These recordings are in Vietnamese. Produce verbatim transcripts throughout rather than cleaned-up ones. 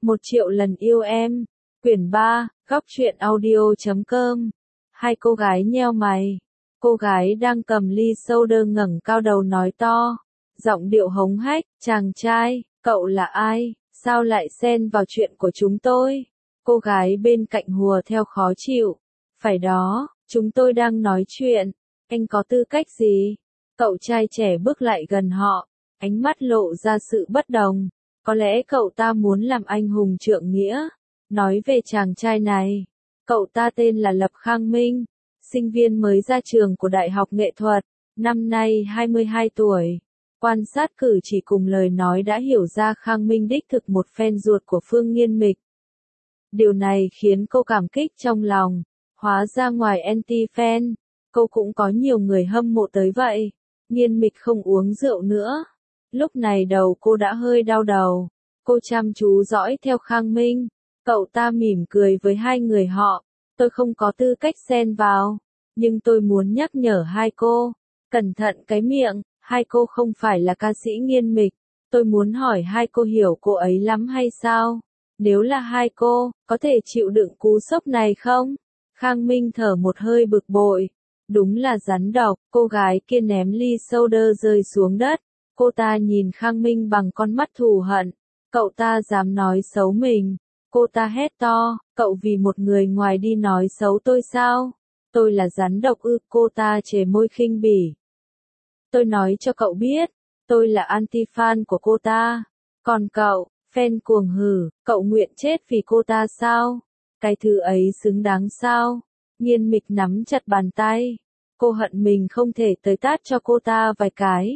Một triệu lần yêu em. Quyển ba, góc truyện audio chấm com. Hai cô gái nheo mày. Cô gái đang cầm ly soda ngẩng cao đầu nói to. Giọng điệu hống hách, chàng trai, cậu là ai, sao lại xen vào chuyện của chúng tôi? Cô gái bên cạnh hùa theo khó chịu. Phải đó, chúng tôi đang nói chuyện. Anh có tư cách gì? Cậu trai trẻ bước lại gần họ, ánh mắt lộ ra sự bất đồng. Có lẽ cậu ta muốn làm anh hùng trượng nghĩa. Nói về chàng trai này, cậu ta tên là Lập Khang Minh, sinh viên mới ra trường của Đại học Nghệ thuật, năm nay hai mươi hai tuổi. Quan sát cử chỉ cùng lời nói đã hiểu ra Khang Minh đích thực một fan ruột của Phương Nghiên Mịch. Điều này khiến cô cảm kích trong lòng, hóa ra ngoài anti-fan, cô cũng có nhiều người hâm mộ tới vậy. Nghiên Mịch không uống rượu nữa. Lúc này đầu cô đã hơi đau đầu. Cô chăm chú dõi theo Khang Minh. Cậu ta mỉm cười với hai người họ. Tôi không có tư cách xen vào. Nhưng tôi muốn nhắc nhở hai cô. Cẩn thận cái miệng, hai cô không phải là ca sĩ Nghiên Mịch. Tôi muốn hỏi hai cô hiểu cô ấy lắm hay sao? Nếu là hai cô, có thể chịu đựng cú sốc này không? Khang Minh thở một hơi bực bội. Đúng là rắn độc, cô gái kia ném ly soda rơi xuống đất. Cô ta nhìn Khang Minh bằng con mắt thù hận. Cậu ta dám nói xấu mình. Cô ta hét to, cậu vì một người ngoài đi nói xấu tôi sao? Tôi là rắn độc ư? Cô ta chề môi khinh bỉ. Tôi nói cho cậu biết, tôi là anti-fan của cô ta. Còn cậu, fan cuồng hử, cậu nguyện chết vì cô ta sao? Cái thứ ấy xứng đáng sao? Nghiên Mịch nắm chặt bàn tay. Cô hận mình không thể tới tát cho cô ta vài cái.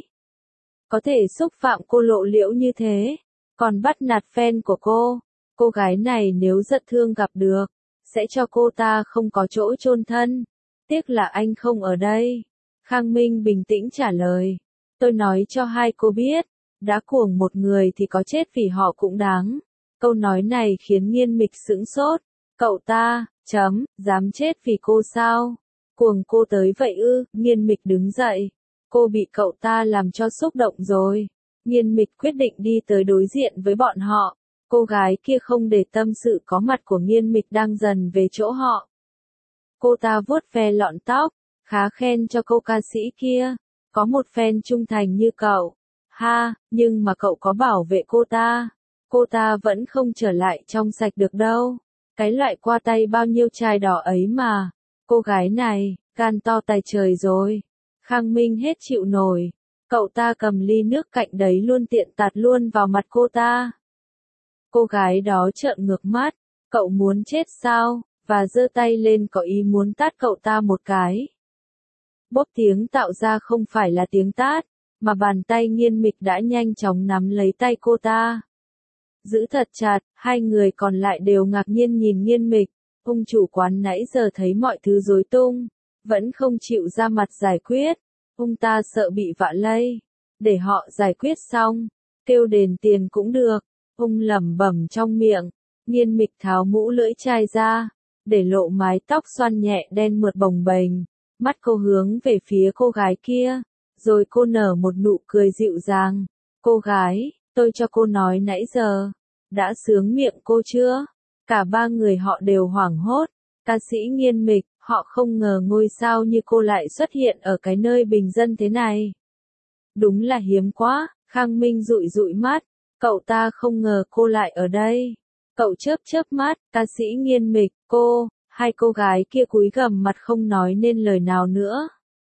Có thể xúc phạm cô lộ liễu như thế, còn bắt nạt fan của cô. Cô gái này nếu giận thương gặp được, sẽ cho cô ta không có chỗ chôn thân. Tiếc là anh không ở đây. Khang Minh bình tĩnh trả lời. Tôi nói cho hai cô biết, đã cuồng một người thì có chết vì họ cũng đáng. Câu nói này khiến Nghiên Mịch sững sốt. Cậu ta, chấm, dám chết vì cô sao? Cuồng cô tới vậy ư? Nghiên Mịch đứng dậy. Cô bị cậu ta làm cho xúc động rồi. Nghiên Mịch quyết định đi tới đối diện với bọn họ. Cô gái kia không để tâm sự có mặt của Nghiên Mịch đang dần về chỗ họ. Cô ta vuốt ve lọn tóc, khá khen cho cô ca sĩ kia. Có một fan trung thành như cậu. Ha, nhưng mà cậu có bảo vệ cô ta. Cô ta vẫn không trở lại trong sạch được đâu. Cái loại qua tay bao nhiêu chai đỏ ấy mà. Cô gái này, gan to tài trời rồi. Khang Minh hết chịu nổi. Cậu ta cầm ly nước cạnh đấy luôn tiện tạt luôn vào mặt cô ta. Cô gái đó trợn ngược mắt. Cậu muốn chết sao? Và giơ tay lên có ý muốn tát cậu ta một cái. Bốp tiếng tạo ra không phải là tiếng tát, mà bàn tay Nghiên Mịch đã nhanh chóng nắm lấy tay cô ta. Giữ thật chặt, hai người còn lại đều ngạc nhiên nhìn Nghiên Mịch. Ông chủ quán nãy giờ thấy mọi thứ rối tung, vẫn không chịu ra mặt giải quyết. Ông ta sợ bị vạ lây. Để họ giải quyết xong, kêu đền tiền cũng được. Ông lẩm bẩm trong miệng. Nghiên Mịch tháo mũ lưỡi chai ra, để lộ mái tóc xoăn nhẹ đen mượt bồng bềnh. Mắt cô hướng về phía cô gái kia, rồi cô nở một nụ cười dịu dàng. Cô gái, tôi cho cô nói nãy giờ, đã sướng miệng cô chưa? Cả ba người họ đều hoảng hốt. Ca sĩ Nghiên Mịch, họ không ngờ ngôi sao như cô lại xuất hiện ở cái nơi bình dân thế này. Đúng là hiếm quá. Khang Minh dụi dụi mắt. Cậu ta không ngờ cô lại ở đây. Cậu chớp chớp mắt. Ca sĩ Nghiên Mịch, cô. Hai cô gái kia cúi gằm mặt không nói nên lời nào nữa.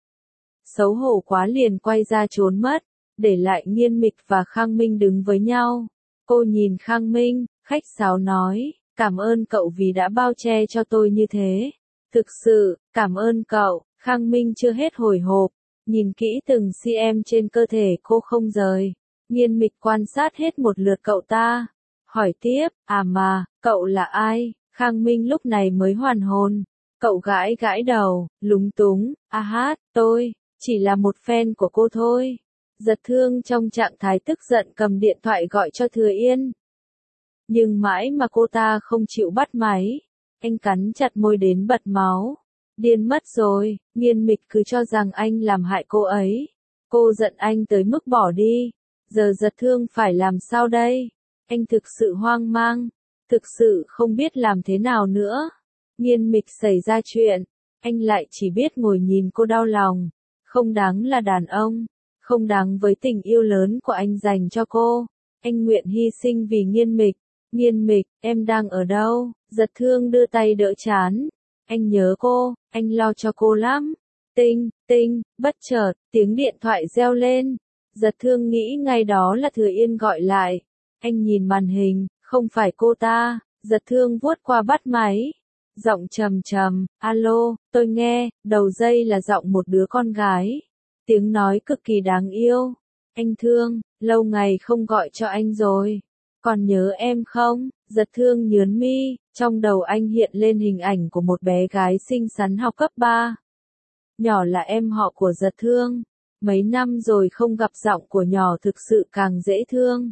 Xấu hổ quá liền quay ra trốn mất, để lại Nghiên Mịch và Khang Minh đứng với nhau. Cô nhìn Khang Minh, khách sáo nói, cảm ơn cậu vì đã bao che cho tôi như thế. Thực sự, cảm ơn cậu. Khang Minh chưa hết hồi hộp, nhìn kỹ từng cm trên cơ thể cô không rời. Nghiên Mịch quan sát hết một lượt cậu ta. Hỏi tiếp, à mà, cậu là ai? Khang Minh lúc này mới hoàn hồn. Cậu gãi gãi đầu, lúng túng, a hát, tôi, chỉ là một fan của cô thôi. Giật Thương trong trạng thái tức giận cầm điện thoại gọi cho Thừa Yên. Nhưng mãi mà cô ta không chịu bắt máy. Anh cắn chặt môi đến bật máu. Điên mất rồi. Nghiên Mịch cứ cho rằng anh làm hại cô ấy. Cô giận anh tới mức bỏ đi. Giờ Giật Thương phải làm sao đây? Anh thực sự hoang mang. Thực sự không biết làm thế nào nữa. Nghiên Mịch xảy ra chuyện, anh lại chỉ biết ngồi nhìn cô đau lòng. Không đáng là đàn ông, không đáng với tình yêu lớn của anh dành cho cô. Anh nguyện hy sinh vì Nghiên Mịch. Nghiên Mịch, em đang ở đâu? Giật Thương đưa tay đỡ trán. Anh nhớ cô, anh lo cho cô lắm. Tinh, tinh, bất chợt, tiếng điện thoại reo lên. Giật Thương nghĩ ngay đó là Thừa Yên gọi lại. Anh nhìn màn hình, không phải cô ta. Giật Thương vuốt qua bắt máy. Giọng trầm trầm, alo, tôi nghe, đầu dây là giọng một đứa con gái. Tiếng nói cực kỳ đáng yêu. Anh Thương, lâu ngày không gọi cho anh rồi. Còn nhớ em không? Giật Thương nhớn mi, trong đầu anh hiện lên hình ảnh của một bé gái xinh xắn học cấp ba. Nhỏ là em họ của Giật Thương. Mấy năm rồi không gặp, giọng của nhỏ thực sự càng dễ thương.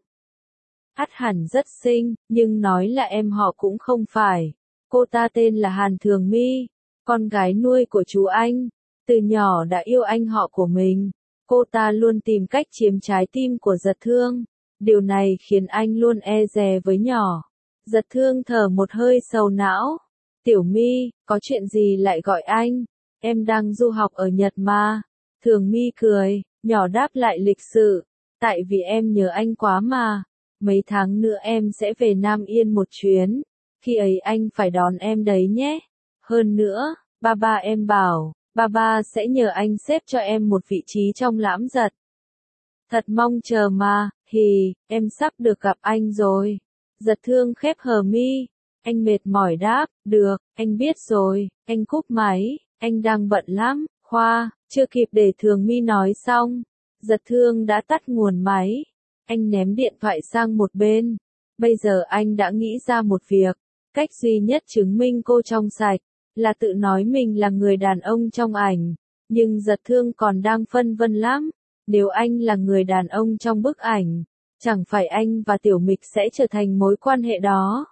Ắt hẳn rất xinh, nhưng nói là em họ cũng không phải. Cô ta tên là Hàn Thường My, con gái nuôi của chú anh. Từ nhỏ đã yêu anh họ của mình. Cô ta luôn tìm cách chiếm trái tim của Giật Thương. Điều này khiến anh luôn e dè với nhỏ. Giật Thương thở một hơi sầu não. Tiểu My, có chuyện gì lại gọi anh? Em đang du học ở Nhật mà. Thường My cười, nhỏ đáp lại lịch sự. Tại vì em nhớ anh quá mà. Mấy tháng nữa em sẽ về Nam Yên một chuyến. Khi ấy anh phải đón em đấy nhé. Hơn nữa, ba ba em bảo, ba ba sẽ nhờ anh xếp cho em một vị trí trong lãm giật. Thật mong chờ mà, hì, em sắp được gặp anh rồi. Giật Thương khép hờ mi. Anh mệt mỏi đáp, được, anh biết rồi. Anh cúp máy, anh đang bận lắm. Khoa, chưa kịp để Thường My nói xong. Giật Thương đã tắt nguồn máy. Anh ném điện thoại sang một bên. Bây giờ anh đã nghĩ ra một việc. Cách duy nhất chứng minh cô trong sạch, là tự nói mình là người đàn ông trong ảnh. Nhưng Giật Thương còn đang phân vân lắm. Nếu anh là người đàn ông trong bức ảnh, chẳng phải anh và Tiểu Mịch sẽ trở thành mối quan hệ đó.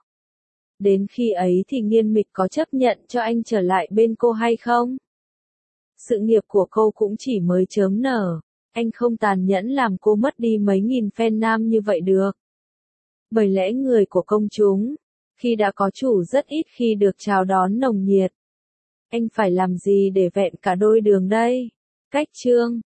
Đến khi ấy thì Nghiên Mịch có chấp nhận cho anh trở lại bên cô hay không? Sự nghiệp của cô cũng chỉ mới chớm nở. Anh không tàn nhẫn làm cô mất đi mấy nghìn fan nam như vậy được. Bởi lẽ người của công chúng, khi đã có chủ rất ít khi được chào đón nồng nhiệt. Anh phải làm gì để vẹn cả đôi đường đây? Cách chương